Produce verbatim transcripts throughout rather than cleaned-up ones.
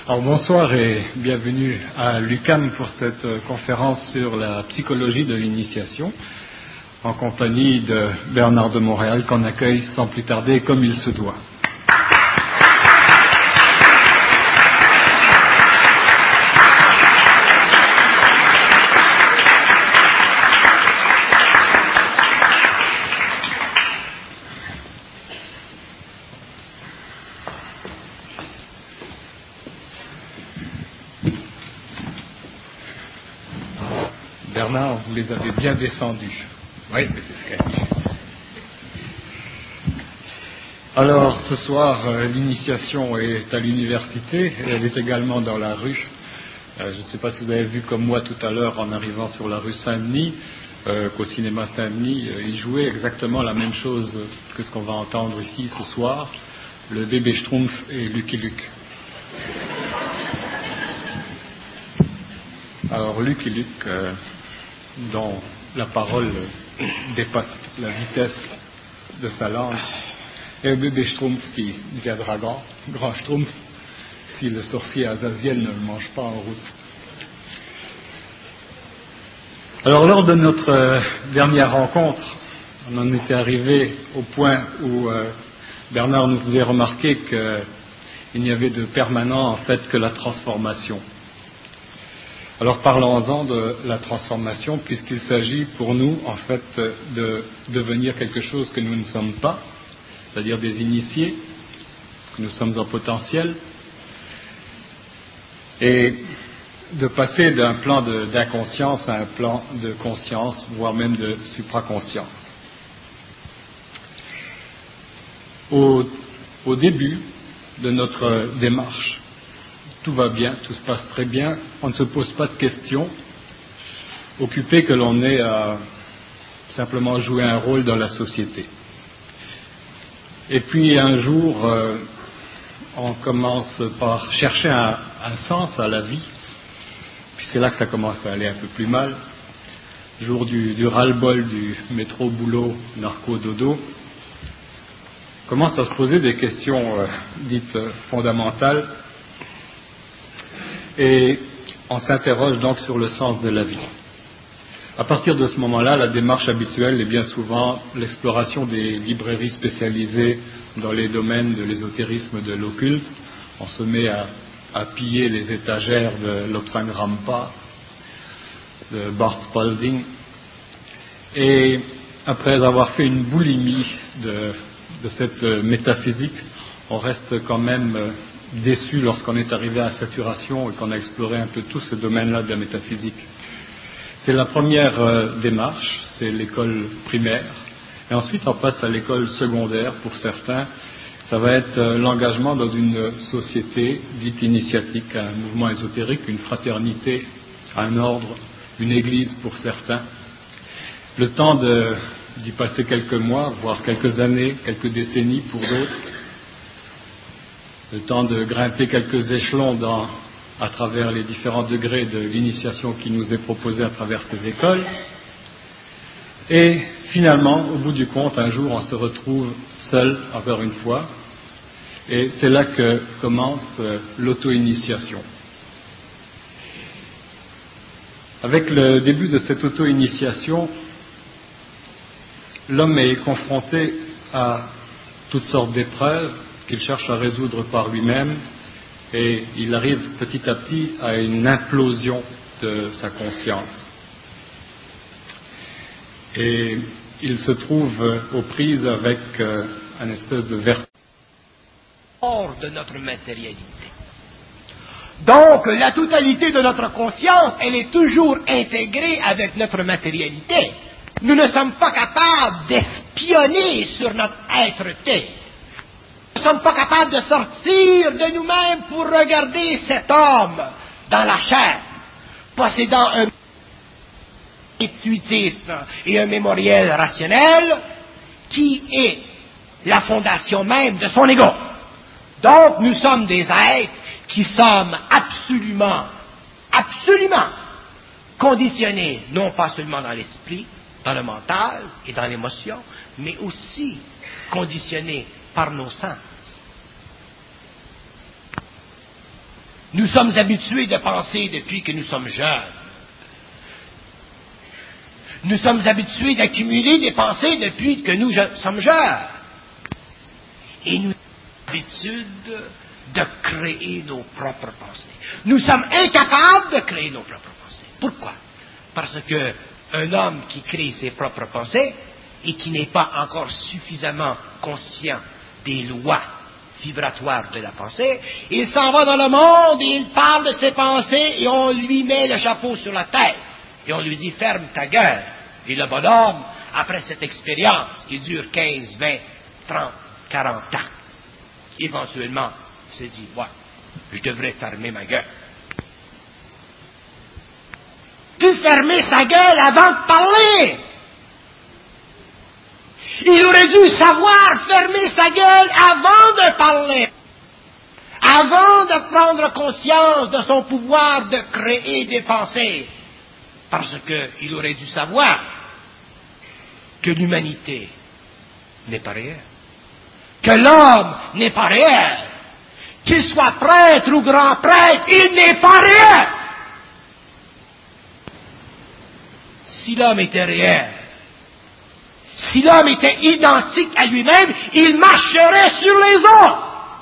Alors bonsoir et bienvenue à l'U Q A M pour cette conférence sur la psychologie de l'initiation, en compagnie de Bernard de Montréal, qu'on accueille sans plus tarder comme il se doit. Bernard, vous les avez bien descendus. Oui, mais c'est ce qu'elle dit. Alors, ce soir, euh, l'initiation est à l'université, et elle est également dans la rue. Euh, je ne sais pas si vous avez vu comme moi tout à l'heure, en arrivant sur la rue Saint-Denis, euh, qu'au cinéma Saint-Denis, euh, ils jouaient exactement la même chose que ce qu'on va entendre ici ce soir, le bébé Schtroumpf et Lucky Luke. Alors, Lucky Luke... Euh, dont la parole dépasse la vitesse de sa langue, et un bébé Schtroumpf qui deviendra grand, grand Schtroumpf, si le sorcier Azaziel ne le mange pas en route. Alors, lors de notre euh, dernière rencontre, on en était arrivé au point où euh, Bernard nous faisait remarquer qu'il n'y avait de permanent en fait que la transformation. Alors parlons-en de la transformation, puisqu'il s'agit pour nous, en fait, de devenir quelque chose que nous ne sommes pas, c'est-à-dire des initiés, que nous sommes en potentiel, et de passer d'un plan de, d'inconscience à un plan de conscience, voire même de supraconscience. Au, au début de notre démarche, tout va bien, tout se passe très bien, on ne se pose pas de questions, occupé que l'on est à simplement jouer un rôle dans la société. Et puis un jour, euh, on commence par chercher un, un sens à la vie, puis c'est là que ça commence à aller un peu plus mal. Jour du, du ras-le-bol du métro boulot narco dodo, on commence à se poser des questions euh, dites euh, fondamentales. Et on s'interroge donc sur le sens de la vie. À partir de ce moment-là, la démarche habituelle est bien souvent l'exploration des librairies spécialisées dans les domaines de l'ésotérisme de l'occulte. On se met à, à piller les étagères de l'Opsangrampa, de Bart Spalding. Et après avoir fait une boulimie de, de cette métaphysique, on reste quand même déçu lorsqu'on est arrivé à saturation et qu'on a exploré un peu tout ce domaine-là de la métaphysique. C'est la première euh, démarche, c'est l'école primaire, et ensuite on passe à l'école secondaire pour certains. Ça va être euh, l'engagement dans une société dite initiatique, un mouvement ésotérique, une fraternité, un ordre, une église pour certains. Le temps de, d'y passer quelques mois, voire quelques années, quelques décennies pour d'autres. Le temps de grimper quelques échelons dans, à travers les différents degrés de l'initiation qui nous est proposée à travers ces écoles. Et finalement, au bout du compte, un jour, on se retrouve seul, encore une fois, et c'est là que commence l'auto-initiation. Avec le début de cette auto-initiation, l'homme est confronté à toutes sortes d'épreuves qu'il cherche à résoudre par lui-même, et il arrive petit à petit à une implosion de sa conscience. Et il se trouve aux prises avec euh, un espèce de vertige. Hors de notre matérialité. Donc, la totalité de notre conscience, elle est toujours intégrée avec notre matérialité. Nous ne sommes pas capables d'espionner sur notre être-té. Nous ne sommes pas capables de sortir de nous-mêmes pour regarder cet homme dans la chair, possédant un intuitif et un mémoriel rationnel qui est la fondation même de son ego. Donc, nous sommes des êtres qui sommes absolument, absolument conditionnés, non pas seulement dans l'esprit, dans le mental et dans l'émotion, mais aussi conditionnés par nos sens. Nous sommes habitués de penser depuis que nous sommes jeunes. Nous sommes habitués d'accumuler des pensées depuis que nous je- sommes jeunes. Et nous avons l'habitude de créer nos propres pensées. Nous sommes incapables de créer nos propres pensées. Pourquoi? Parce que un homme qui crée ses propres pensées et qui n'est pas encore suffisamment conscient des lois vibratoires de la pensée, il s'en va dans le monde et il parle de ses pensées et on lui met le chapeau sur la tête et on lui dit « ferme ta gueule ». Et le bonhomme, après cette expérience qui dure quinze, vingt, trente, quarante ans, éventuellement se dit « ouais, je devrais fermer ma gueule ». Pu fermer sa gueule avant de parler. Il aurait dû savoir fermer sa gueule avant de parler, avant de prendre conscience de son pouvoir de créer des pensées, parce qu'il aurait dû savoir que l'humanité n'est pas réelle, que l'homme n'est pas réel, qu'il soit prêtre ou grand prêtre, il n'est pas réel. Si l'homme était réel, si l'homme était identique à lui-même, il marcherait sur les eaux.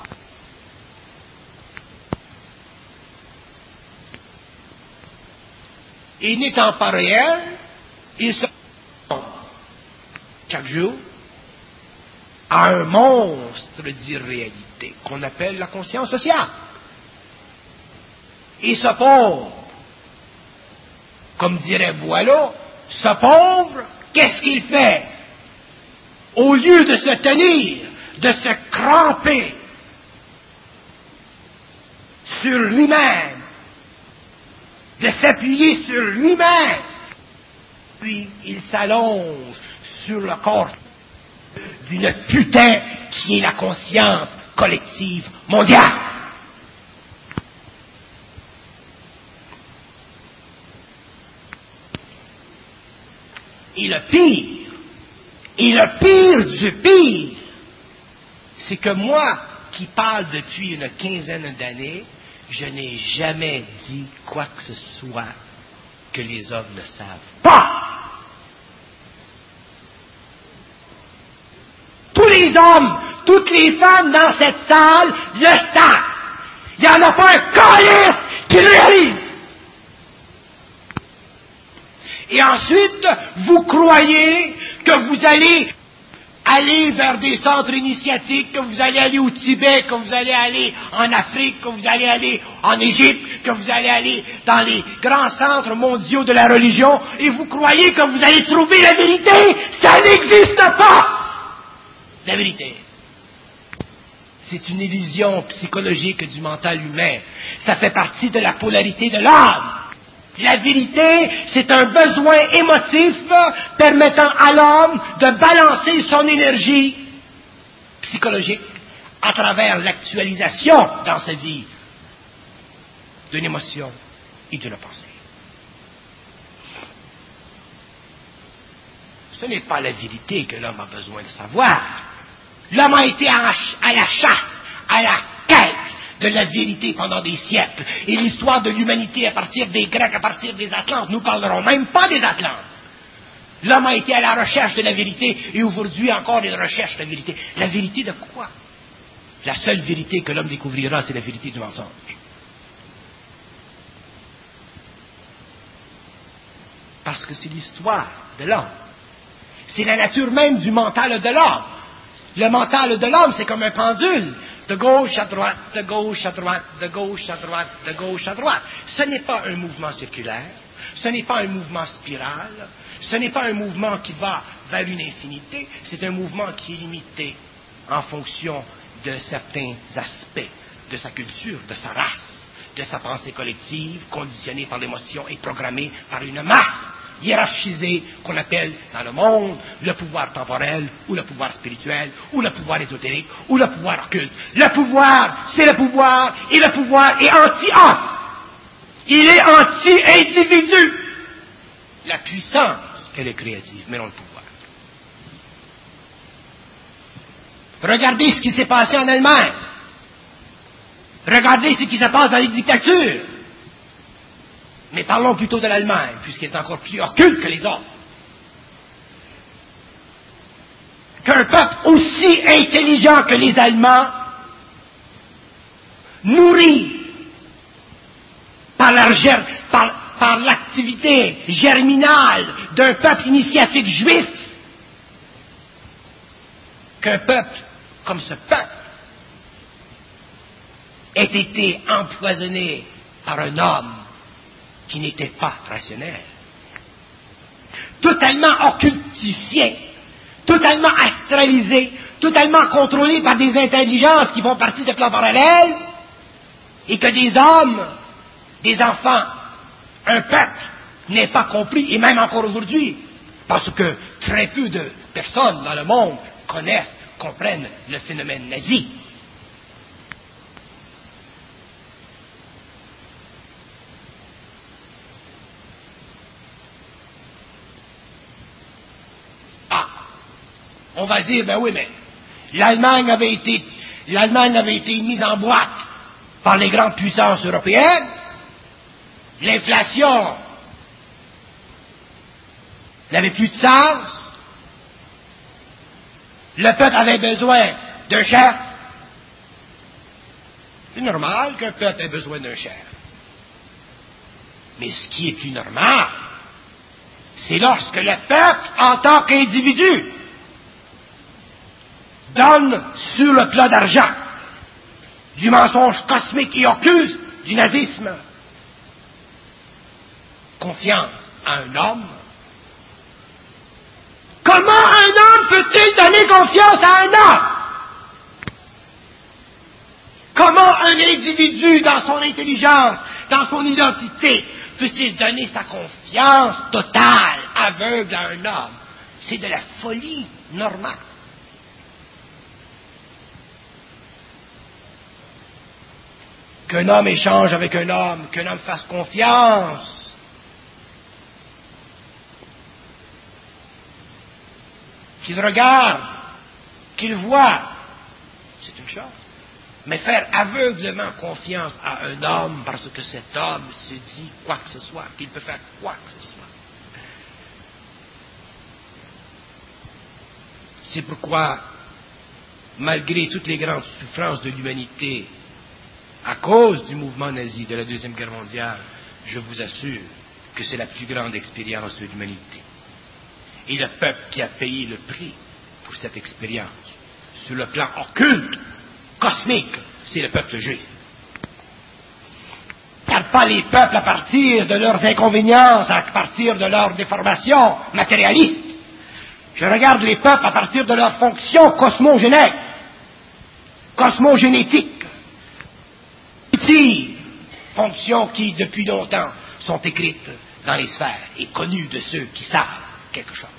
Et n'étant pas réel, il se chaque jour à un monstre d'irréalité qu'on appelle la conscience sociale. Et ce pauvre, comme dirait Boileau, ce pauvre, qu'est-ce qu'il fait? Au lieu de se tenir, de se cramper sur lui-même, de s'appuyer sur lui-même, puis il s'allonge sur le corps d'une putain qui est la conscience collective mondiale. Et le pire, et le pire du pire, c'est que moi, qui parle depuis une quinzaine d'années, je n'ai jamais dit quoi que ce soit que les hommes ne savent pas. Tous les hommes, toutes les femmes dans cette salle le savent. Il n'y en a pas un calice qui le réalise. Et ensuite, vous croyez que vous allez aller vers des centres initiatiques, que vous allez aller au Tibet, que vous allez aller en Afrique, que vous allez aller en Égypte, que vous allez aller dans les grands centres mondiaux de la religion, et vous croyez que vous allez trouver la vérité. Ça n'existe pas! La vérité. C'est une illusion psychologique du mental humain. Ça fait partie de la polarité de l'âme. La vérité, c'est un besoin émotif permettant à l'homme de balancer son énergie psychologique à travers l'actualisation dans sa vie d'une émotion et d'une pensée. Ce n'est pas la vérité que l'homme a besoin de savoir. L'homme a été à la chasse, à la quête de la vérité pendant des siècles. Et l'histoire de l'humanité à partir des Grecs, à partir des Atlantes, nous ne parlerons même pas des Atlantes. L'homme a été à la recherche de la vérité, et aujourd'hui encore il recherche la vérité. La vérité de quoi? La seule vérité que l'homme découvrira, c'est la vérité du mensonge. Parce que c'est l'histoire de l'homme. C'est la nature même du mental de l'homme. Le mental de l'homme, c'est comme un pendule. De gauche à droite, de gauche à droite, de gauche à droite, de gauche à droite. Ce n'est pas un mouvement circulaire, ce n'est pas un mouvement spiral, ce n'est pas un mouvement qui va vers une infinité, c'est un mouvement qui est limité en fonction de certains aspects de sa culture, de sa race, de sa pensée collective, conditionnée par l'émotion et programmée par une masse hiérarchisé qu'on appelle dans le monde le pouvoir temporel, ou le pouvoir spirituel, ou le pouvoir ésotérique, ou le pouvoir occulte. Le pouvoir, c'est le pouvoir, et le pouvoir est anti-homme. Il est anti-individu. La puissance, elle est créative, mais non le pouvoir. Regardez ce qui s'est passé en Allemagne. Regardez ce qui se passe dans les dictatures. Mais parlons plutôt de l'Allemagne, puisqu'elle est encore plus occulte que les autres. Qu'un peuple aussi intelligent que les Allemands, nourri par, la, par, par l'activité germinale d'un peuple initiatique juif, qu'un peuple comme ce peuple ait été empoisonné par un homme qui n'était pas rationnel, totalement occultifié, totalement astralisé, totalement contrôlé par des intelligences qui font partie de plans parallèles, et que des hommes, des enfants, un peuple n'ait pas compris, et même encore aujourd'hui, parce que très peu de personnes dans le monde connaissent, comprennent le phénomène nazi. On va dire, ben oui, mais l'Allemagne avait été, l'Allemagne avait été mise en boîte par les grandes puissances européennes. L'inflation n'avait plus de sens. Le peuple avait besoin d'un chef. C'est normal qu'un peuple ait besoin d'un chef. Mais ce qui est plus normal, c'est lorsque le peuple, en tant qu'individu, donne sur le plat d'argent du mensonge cosmique et occulte du nazisme confiance à un homme. Comment un homme peut-il donner confiance à un homme? Comment un individu, dans son intelligence, dans son identité, peut-il donner sa confiance totale, aveugle à un homme? C'est de la folie normale. Qu'un homme échange avec un homme, qu'un homme fasse confiance. Qu'il regarde, qu'il voit, c'est une chose. Mais faire aveuglément confiance à un homme parce que cet homme se dit quoi que ce soit, qu'il peut faire quoi que ce soit. C'est pourquoi, malgré toutes les grandes souffrances de l'humanité, à cause du mouvement nazi de la Deuxième Guerre mondiale, je vous assure que c'est la plus grande expérience de l'humanité. Et le peuple qui a payé le prix pour cette expérience, sur le plan occulte, cosmique, c'est le peuple juif. Car pas les peuples à partir de leurs inconvénients, à partir de leurs déformations matérialistes. Je regarde les peuples à partir de leurs fonctions cosmogénèques, cosmogénétiques. Fonctions qui, depuis longtemps, sont écrites dans les sphères et connues de ceux qui savent quelque chose.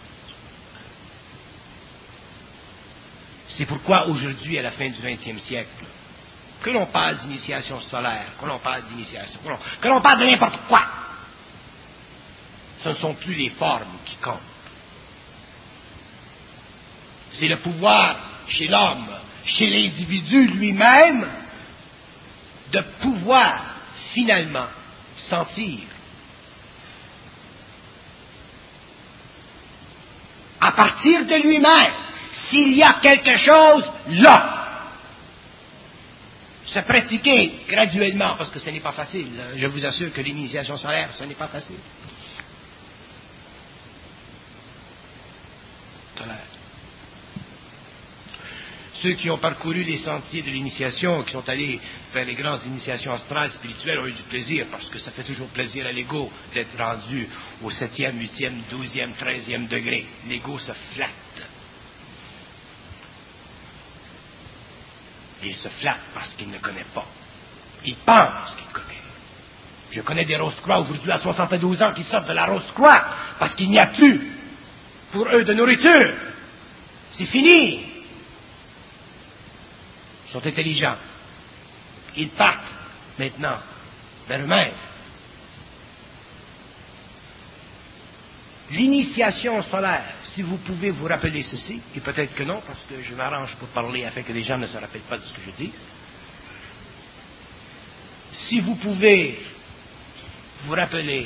C'est pourquoi aujourd'hui, à la fin du vingtième siècle, que l'on parle d'initiation solaire, que l'on parle d'initiation, que l'on, que l'on parle de n'importe quoi, ce ne sont plus les formes qui comptent. C'est le pouvoir chez l'homme, chez l'individu lui-même, de pouvoir finalement sentir à partir de lui-même s'il y a quelque chose là. Se pratiquer graduellement, parce que ce n'est pas facile. Je vous assure que l'initiation solaire, ce n'est pas facile. Solaire. Ceux qui ont parcouru les sentiers de l'initiation, qui sont allés vers les grandes initiations astrales, spirituelles, ont eu du plaisir, parce que ça fait toujours plaisir à l'ego d'être rendu au septième, huitième, douzième, treizième degré. L'ego se flatte. Il se flatte parce qu'il ne connaît pas. Il pense qu'il connaît. Je connais des Rose-Croix aujourd'hui à soixante-douze ans qui sortent de la Rose-Croix parce qu'il n'y a plus pour eux de nourriture. C'est fini. Ils sont intelligents. Ils partent maintenant vers eux-mêmes. L'initiation solaire, si vous pouvez vous rappeler ceci, et peut-être que non, parce que je m'arrange pour parler afin que les gens ne se rappellent pas de ce que je dis. si vous pouvez vous rappeler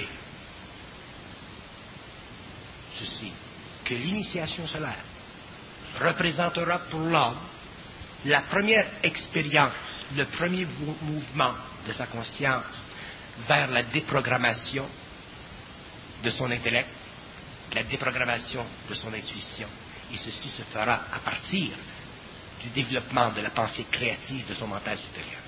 ceci, que l'initiation solaire représentera pour l'homme la première expérience, le premier mouvement de sa conscience vers la déprogrammation de son intellect, la déprogrammation de son intuition. Et ceci se fera à partir du développement de la pensée créative de son mental supérieur.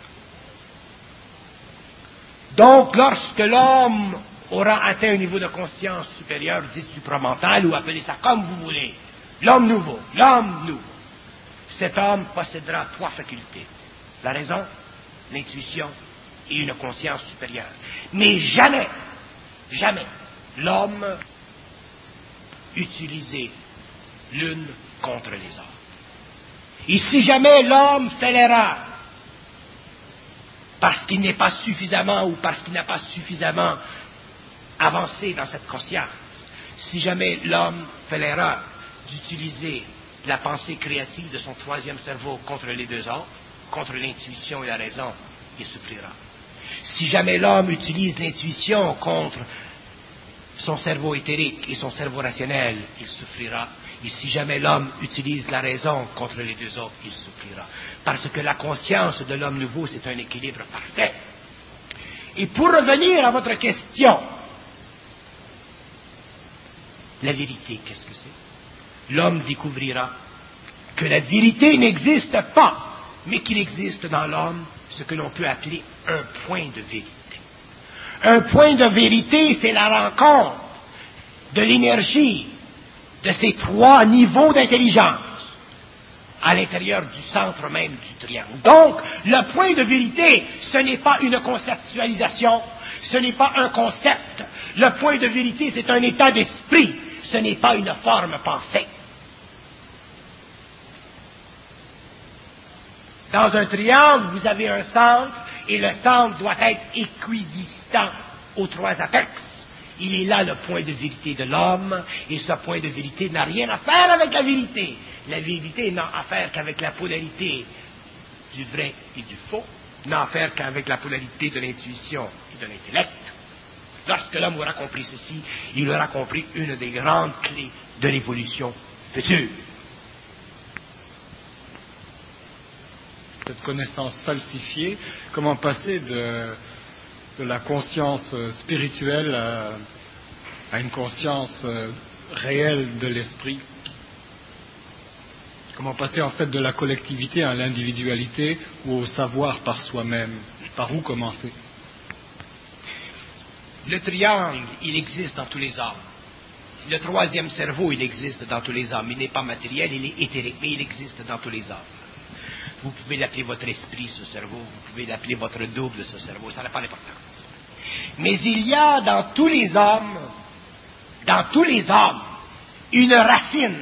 Donc, lorsque l'homme aura atteint un niveau de conscience supérieur, dit supramental, ou appelez ça comme vous voulez, l'homme nouveau, l'homme nouveau, cet homme possédera trois facultés: la raison, l'intuition et une conscience supérieure. Mais jamais, jamais, l'homme utilisé l'une contre les autres. Et si jamais l'homme fait l'erreur, parce qu'il n'est pas suffisamment ou parce qu'il n'a pas suffisamment avancé dans cette conscience, si jamais l'homme fait l'erreur d'utiliser la pensée créative de son troisième cerveau contre les deux autres, contre l'intuition et la raison, il souffrira. Si jamais l'homme utilise l'intuition contre son cerveau éthérique et son cerveau rationnel, il souffrira. Et si jamais l'homme utilise la raison contre les deux autres, il souffrira. Parce que la conscience de l'homme nouveau, c'est un équilibre parfait. Et pour revenir à votre question, la vérité, qu'est-ce que c'est? L'homme découvrira que la vérité n'existe pas, mais qu'il existe dans l'homme ce que l'on peut appeler un point de vérité. Un point de vérité, c'est la rencontre de l'énergie de ces trois niveaux d'intelligence à l'intérieur du centre même du triangle. Donc, le point de vérité, ce n'est pas une conceptualisation, ce n'est pas un concept. Le point de vérité, c'est un état d'esprit, ce n'est pas une forme pensée. Dans un triangle, vous avez un centre, et le centre doit être équidistant aux trois apex. Il est là le point de vérité de l'homme, et ce point de vérité n'a rien à faire avec la vérité. La vérité n'a à faire qu'avec la polarité du vrai et du faux, n'a à faire qu'avec la polarité de l'intuition et de l'intellect. Lorsque l'homme aura compris ceci, il aura compris une des grandes clés de l'évolution future. Cette connaissance falsifiée, comment passer de, de la conscience spirituelle à, à une conscience réelle de l'esprit? Comment passer en fait de la collectivité à l'individualité ou au savoir par soi-même? Par où commencer? Le triangle, il existe dans tous les hommes. Le troisième cerveau, il existe dans tous les hommes. Il n'est pas matériel, il est éthérique, mais il existe dans tous les hommes. Vous pouvez l'appeler votre esprit, ce cerveau. Vous pouvez l'appeler votre double, ce cerveau. Ça n'a pas d'importance. Mais il y a dans tous les hommes, dans tous les hommes, une racine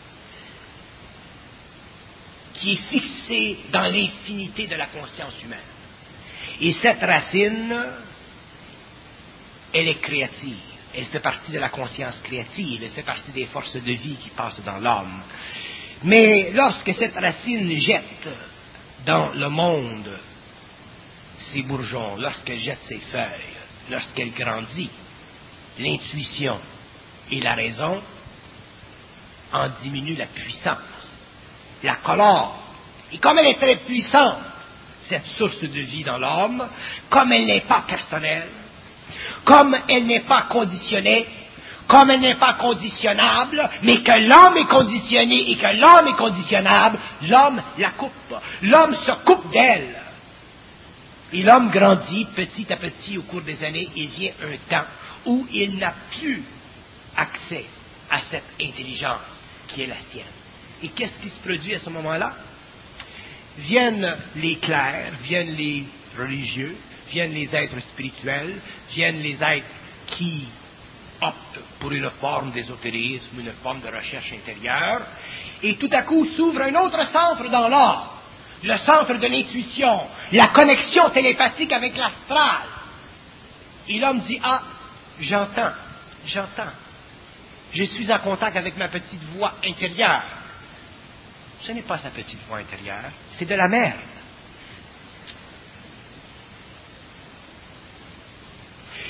qui est fixée dans l'infinité de la conscience humaine. Et cette racine, elle est créative. Elle fait partie de la conscience créative. Elle fait partie des forces de vie qui passent dans l'homme. Mais lorsque cette racine jette dans le monde ses bourgeons, lorsqu'elle jette ses feuilles, lorsqu'elle grandit, l'intuition et la raison en diminuent la puissance, la colore. Et comme elle est très puissante, cette source de vie dans l'homme, comme elle n'est pas personnelle, comme elle n'est pas conditionnée, comme elle n'est pas conditionnable, mais que l'homme est conditionné et que l'homme est conditionnable, l'homme la coupe. L'homme se coupe d'elle. Et l'homme grandit petit à petit au cours des années et vient un temps où il n'a plus accès à cette intelligence qui est la sienne. Et qu'est-ce qui se produit à ce moment-là? Viennent les clercs, viennent les religieux, viennent les êtres spirituels, viennent les êtres qui optent pour une forme d'ésotérisme, une forme de recherche intérieure, et tout à coup s'ouvre un autre centre dans l'ordre, le centre de l'intuition, la connexion télépathique avec l'astral. Et l'homme dit, ah, j'entends, j'entends, je suis en contact avec ma petite voix intérieure. Ce n'est pas sa petite voix intérieure, c'est de la merde.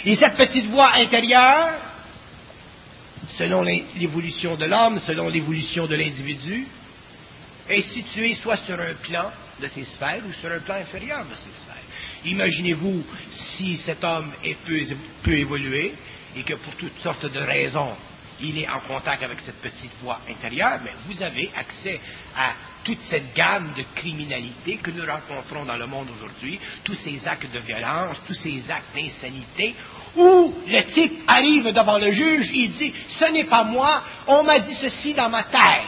Et cette petite voix intérieure, selon l'évolution de l'homme, selon l'évolution de l'individu, est située soit sur un plan de ces sphères ou sur un plan inférieur de ces sphères. Imaginez-vous si cet homme est peu, peu évolué et que pour toutes sortes de raisons, il est en contact avec cette petite voix intérieure, mais vous avez accès à toute cette gamme de criminalité que nous rencontrons dans le monde aujourd'hui, tous ces actes de violence, tous ces actes d'insanité, où le type arrive devant le juge, il dit « Ce n'est pas moi, on m'a dit ceci dans ma tête ».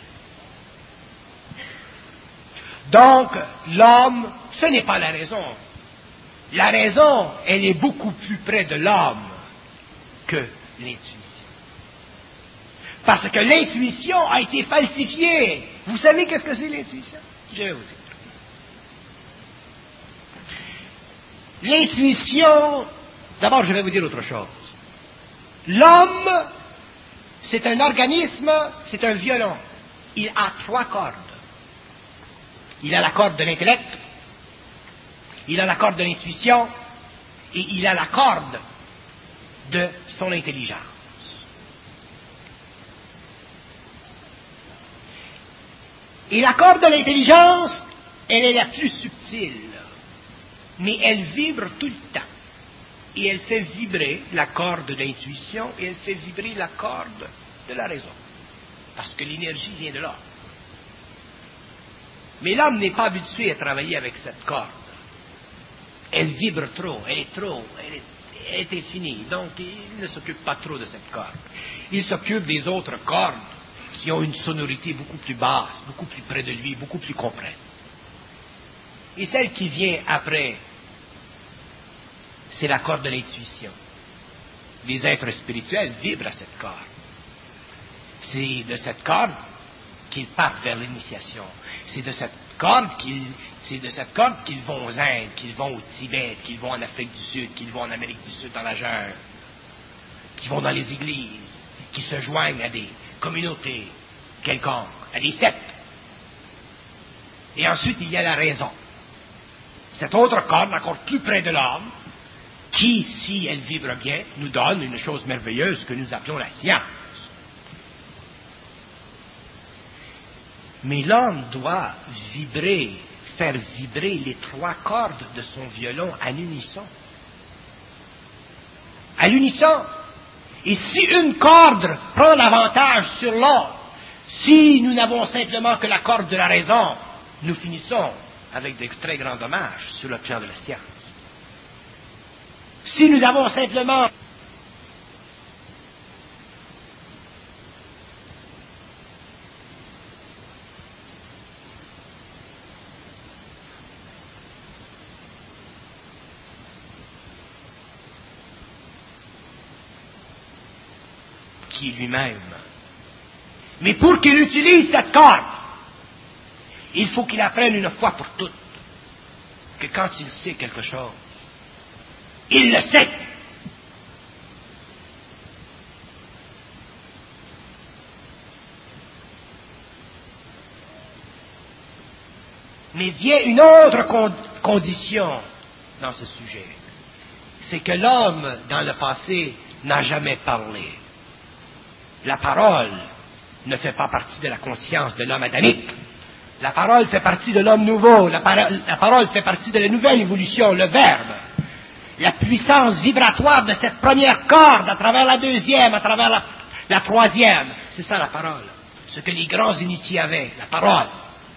Donc, l'homme, ce n'est pas la raison. La raison, elle est beaucoup plus près de l'homme que l'intuition. Parce que l'intuition a été falsifiée. Vous savez qu'est-ce que c'est l'intuition? Je vais vous expliquer. L'intuition, d'abord je vais vous dire autre chose. L'homme, c'est un organisme, c'est un violon. Il a trois cordes. Il a la corde de l'intellect, il a la corde de l'intuition et il a la corde de son intelligence. Et la corde de l'intelligence, elle est la plus subtile, mais elle vibre tout le temps. Et elle fait vibrer la corde de l'intuition et elle fait vibrer la corde de la raison. Parce que l'énergie vient de là. Mais l'homme n'est pas habitué à travailler avec cette corde. Elle vibre trop, elle est trop, elle est, elle est infinie. Donc, il ne s'occupe pas trop de cette corde. Il s'occupe des autres cordes qui ont une sonorité beaucoup plus basse, beaucoup plus près de lui, beaucoup plus comprenne. Et celle qui vient après, c'est la corde de l'intuition. Les êtres spirituels vibrent à cette corde. C'est de cette corde qu'ils partent vers l'initiation. C'est de cette corde qu'ils, c'est de cette corde qu'ils vont aux Indes, qu'ils vont au Tibet, qu'ils vont en Afrique du Sud, qu'ils vont en Amérique du Sud dans la jungle, qu'ils vont dans les églises, qu'ils se joignent à des communautés quelconques, à des sectes. Et ensuite, il y a la raison. Cette autre corde, encore plus près de l'homme, qui, si elle vibre bien, nous donne une chose merveilleuse que nous appelons la science. Mais l'homme doit vibrer, faire vibrer les trois cordes de son violon à l'unisson. À l'unisson. Et si une corde prend l'avantage sur l'autre, si nous n'avons simplement que la corde de la raison, nous finissons avec de très grands dommages sur le plan de la science. Si nous avons simplement qui lui-même. Mais pour qu'il utilise cette corde, il faut qu'il apprenne une fois pour toutes que quand il sait quelque chose, il le sait. Mais vient une autre con- condition dans ce sujet. C'est que l'homme, dans le passé, n'a jamais parlé. La parole ne fait pas partie de la conscience de l'homme adamique. La parole fait partie de l'homme nouveau. La, par- la parole fait partie de la nouvelle évolution, le verbe. La puissance vibratoire de cette première corde, à travers la deuxième, à travers la, la troisième. C'est ça la parole. Ce que les grands initiés avaient, la parole.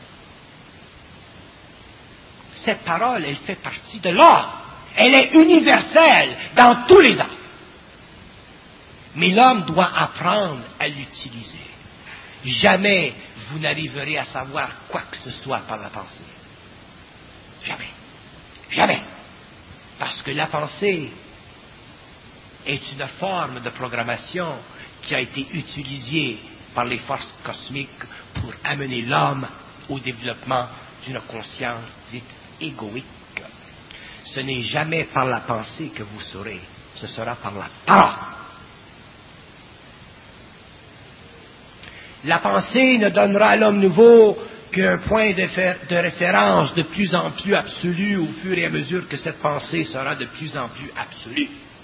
Cette parole, elle fait partie de l'homme. Elle est universelle dans tous les hommes. Mais l'homme doit apprendre à l'utiliser. Jamais vous n'arriverez à savoir quoi que ce soit par la pensée. Jamais. Jamais. Parce que la pensée est une forme de programmation qui a été utilisée par les forces cosmiques pour amener l'homme au développement d'une conscience dite égoïque. Ce n'est jamais par la pensée que vous saurez, ce sera par la parole. La pensée ne donnera à l'homme nouveau qu'un point de, fer- de référence de plus en plus absolu au fur et à mesure que cette pensée sera de plus en plus absolue.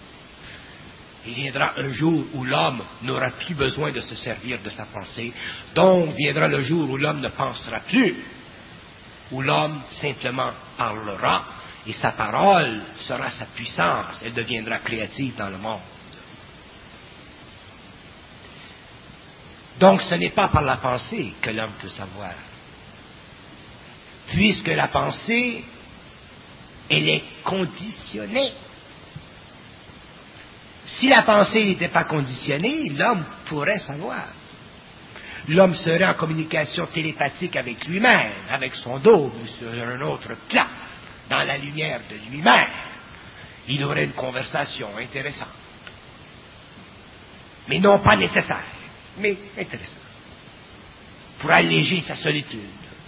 Il viendra un jour où l'homme n'aura plus besoin de se servir de sa pensée. Donc viendra le jour où l'homme ne pensera plus, où l'homme simplement parlera et sa parole sera sa puissance. Elle deviendra créative dans le monde. Donc ce n'est pas par la pensée que l'homme peut savoir. Puisque la pensée, elle est conditionnée. Si la pensée n'était pas conditionnée, l'homme pourrait savoir. L'homme serait en communication télépathique avec lui-même, avec son dos, sur un autre plan, dans la lumière de lui-même. Il aurait une conversation intéressante. Mais non pas nécessaire, mais intéressante. Pour alléger sa solitude.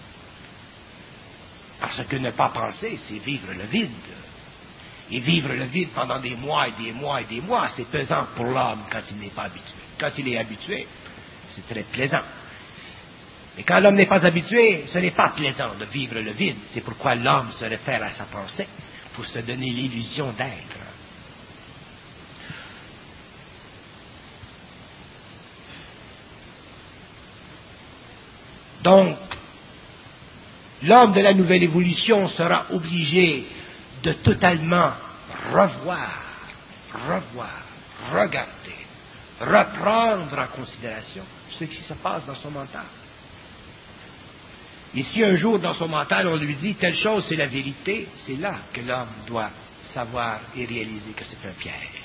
Parce que ne pas penser, c'est vivre le vide. Et vivre le vide pendant des mois et des mois et des mois, c'est pesant pour l'homme quand il n'est pas habitué. Quand il est habitué, c'est très plaisant. Mais quand l'homme n'est pas habitué, ce n'est pas plaisant de vivre le vide. C'est pourquoi l'homme se réfère à sa pensée, pour se donner l'illusion d'être. Donc, l'homme de la nouvelle évolution sera obligé de totalement revoir, revoir, regarder, reprendre en considération ce qui se passe dans son mental. Et si un jour dans son mental on lui dit telle chose c'est la vérité, c'est là que l'homme doit savoir et réaliser que c'est un piège.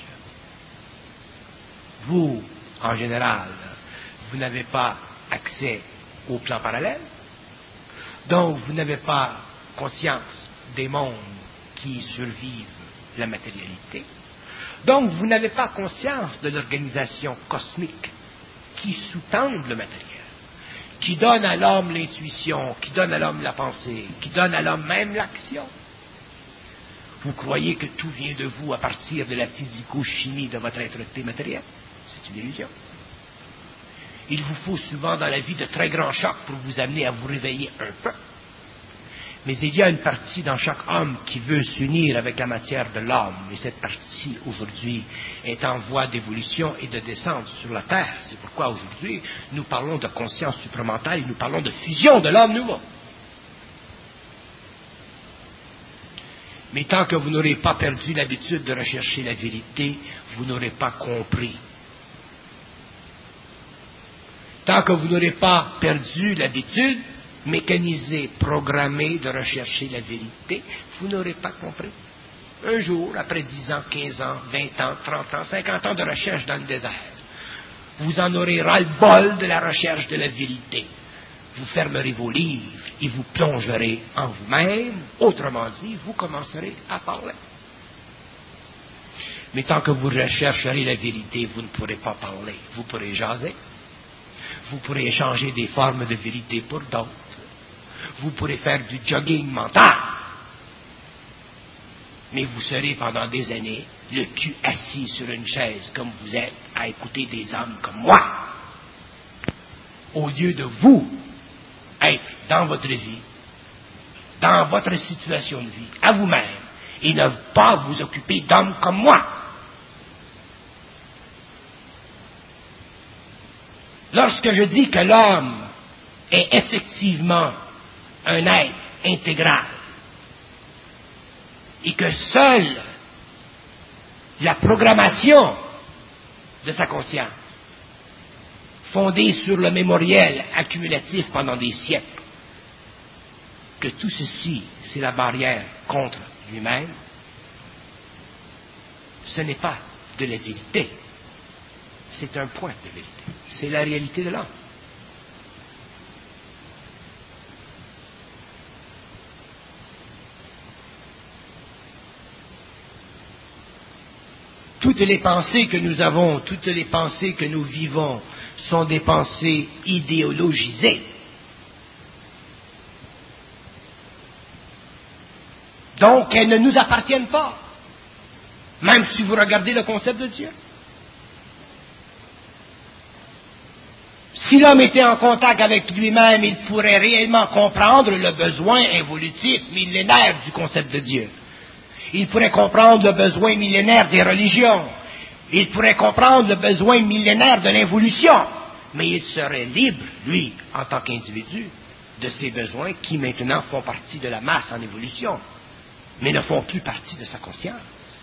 Vous, en général, vous n'avez pas accès au plan parallèle, donc vous n'avez pas conscience des mondes qui survivent la matérialité. Donc, vous n'avez pas conscience de l'organisation cosmique qui sous-tend le matériel, qui donne à l'homme l'intuition, qui donne à l'homme la pensée, qui donne à l'homme même l'action. Vous croyez que tout vient de vous à partir de la physico-chimie de votre être matériel? C'est une illusion. Il vous faut souvent dans la vie de très grands chocs pour vous amener à vous réveiller un peu. Mais il y a une partie dans chaque homme qui veut s'unir avec la matière de l'homme. Et cette partie, aujourd'hui, est en voie d'évolution et de descente sur la Terre. C'est pourquoi, aujourd'hui, nous parlons de conscience supramentale et nous parlons de fusion de l'homme nouveau. Mais tant que vous n'aurez pas perdu l'habitude de rechercher la vérité, vous n'aurez pas compris. Tant que vous n'aurez pas perdu l'habitude mécanisé, programmé de rechercher la vérité, vous n'aurez pas compris. Un jour, après dix ans, quinze ans, vingt ans, trente ans, cinquante ans de recherche dans le désert, vous en aurez ras-le-bol de la recherche de la vérité. Vous fermerez vos livres et vous plongerez en vous-même. Autrement dit, vous commencerez à parler. Mais tant que vous rechercherez la vérité, vous ne pourrez pas parler. Vous pourrez jaser. Vous pourrez échanger des formes de vérité pour d'autres. Vous pourrez faire du jogging mental. Mais vous serez pendant des années le cul assis sur une chaise comme vous êtes à écouter des hommes comme moi. Au lieu de vous être dans votre vie, dans votre situation de vie, à vous-même, et ne pas vous occuper d'hommes comme moi. Lorsque je dis que l'homme est effectivement un être intégral et que seule la programmation de sa conscience, fondée sur le mémoriel accumulatif pendant des siècles, que tout ceci, c'est la barrière contre lui-même, ce n'est pas de la vérité, c'est un point de vérité. C'est la réalité de l'homme. Toutes les pensées que nous avons, toutes les pensées que nous vivons sont des pensées idéologisées. Donc, elles ne nous appartiennent pas. Même si vous regardez le concept de Dieu. Si l'homme était en contact avec lui-même, il pourrait réellement comprendre le besoin évolutif millénaire du concept de Dieu. Il pourrait comprendre le besoin millénaire des religions. Il pourrait comprendre le besoin millénaire de l'involution, mais il serait libre, lui, en tant qu'individu, de ses besoins qui maintenant font partie de la masse en évolution, mais ne font plus partie de sa conscience.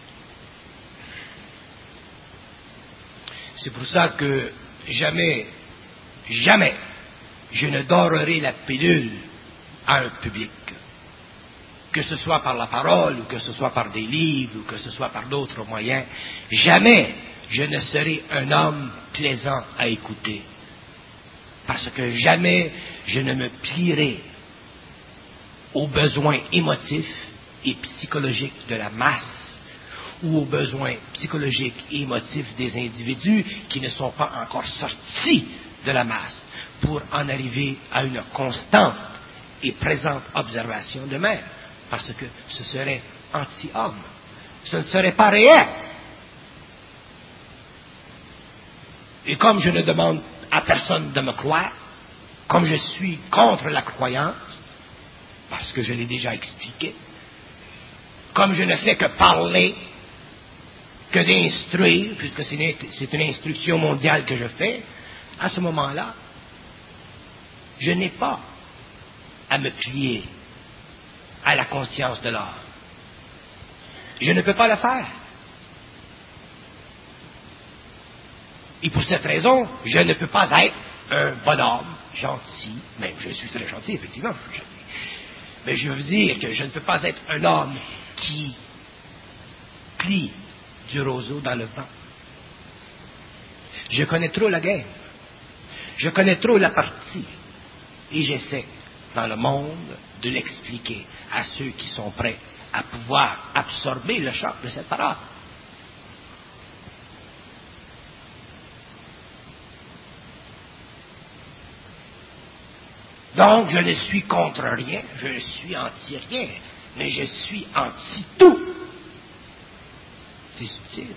C'est pour ça que jamais, jamais, je ne dorerai la pilule à un public. Que ce soit par la parole, ou que ce soit par des livres, ou que ce soit par d'autres moyens, jamais je ne serai un homme plaisant à écouter. Parce que jamais je ne me plierai aux besoins émotifs et psychologiques de la masse, ou aux besoins psychologiques et émotifs des individus qui ne sont pas encore sortis de la masse, pour en arriver à une constante et présente observation d'eux-mêmes. Parce que ce serait anti-homme. Ce ne serait pas réel. Et comme je ne demande à personne de me croire, comme je suis contre la croyance, parce que je l'ai déjà expliqué, comme je ne fais que parler, que d'instruire, puisque c'est une, c'est une instruction mondiale que je fais, à ce moment-là, je n'ai pas à me plier à la conscience de l'homme. Je ne peux pas le faire. Et pour cette raison, je ne peux pas être un bonhomme gentil, même je suis très gentil, effectivement, je suis gentil. Mais je veux dire que je ne peux pas être un homme qui plie du roseau dans le vent. Je connais trop la guerre. Je connais trop la partie. Et j'essaie, dans le monde, de l'expliquer à ceux qui sont prêts à pouvoir absorber le choc de cette parole. Donc, je ne suis contre rien, je ne suis anti-rien, mais je suis anti-tout. C'est subtil.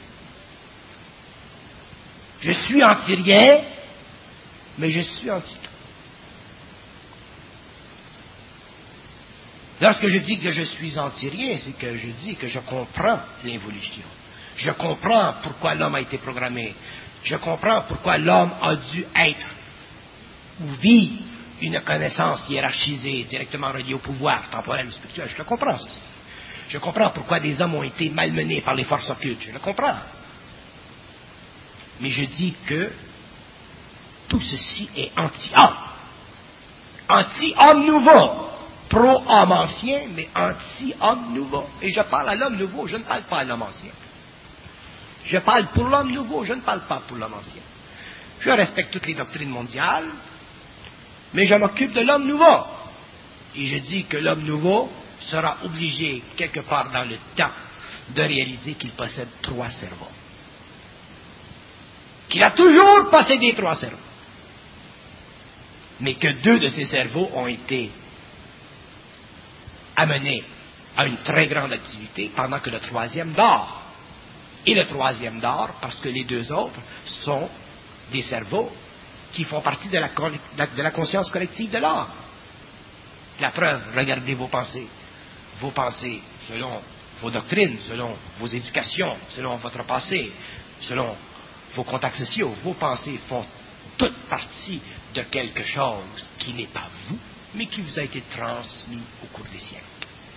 Je suis anti-rien, mais je suis anti-tout. Lorsque je dis que je suis anti-rien, c'est que je dis que je comprends l'évolution. Je comprends pourquoi l'homme a été programmé. Je comprends pourquoi l'homme a dû être ou vit une connaissance hiérarchisée, directement reliée au pouvoir temporel ou spirituel. Je le comprends, ça. Je comprends pourquoi des hommes ont été malmenés par les forces occultes. Je le comprends. Mais je dis que tout ceci est anti-homme. Anti-homme nouveau. Pro-homme ancien, mais anti-homme nouveau. Et je parle à l'homme nouveau, je ne parle pas à l'homme ancien. Je parle pour l'homme nouveau, je ne parle pas pour l'homme ancien. Je respecte toutes les doctrines mondiales, mais je m'occupe de l'homme nouveau. Et je dis que l'homme nouveau sera obligé, quelque part dans le temps, de réaliser qu'il possède trois cerveaux. Qu'il a toujours possédé trois cerveaux. Mais que deux de ces cerveaux ont été amenés à une très grande activité pendant que le troisième dort. Et le troisième dort parce que les deux autres sont des cerveaux qui font partie de la, de la conscience collective de l'homme. La preuve, regardez vos pensées. Vos pensées, selon vos doctrines, selon vos éducations, selon votre passé, selon vos contacts sociaux, vos pensées font toute partie de quelque chose qui n'est pas vous, mais qui vous a été transmis au cours des siècles.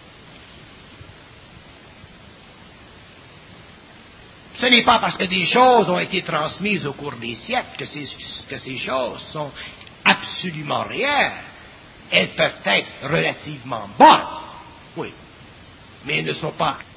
Ce n'est pas parce que des choses ont été transmises au cours des siècles que ces, que ces choses sont absolument réelles. Elles peuvent être relativement bonnes, oui, mais elles ne sont pas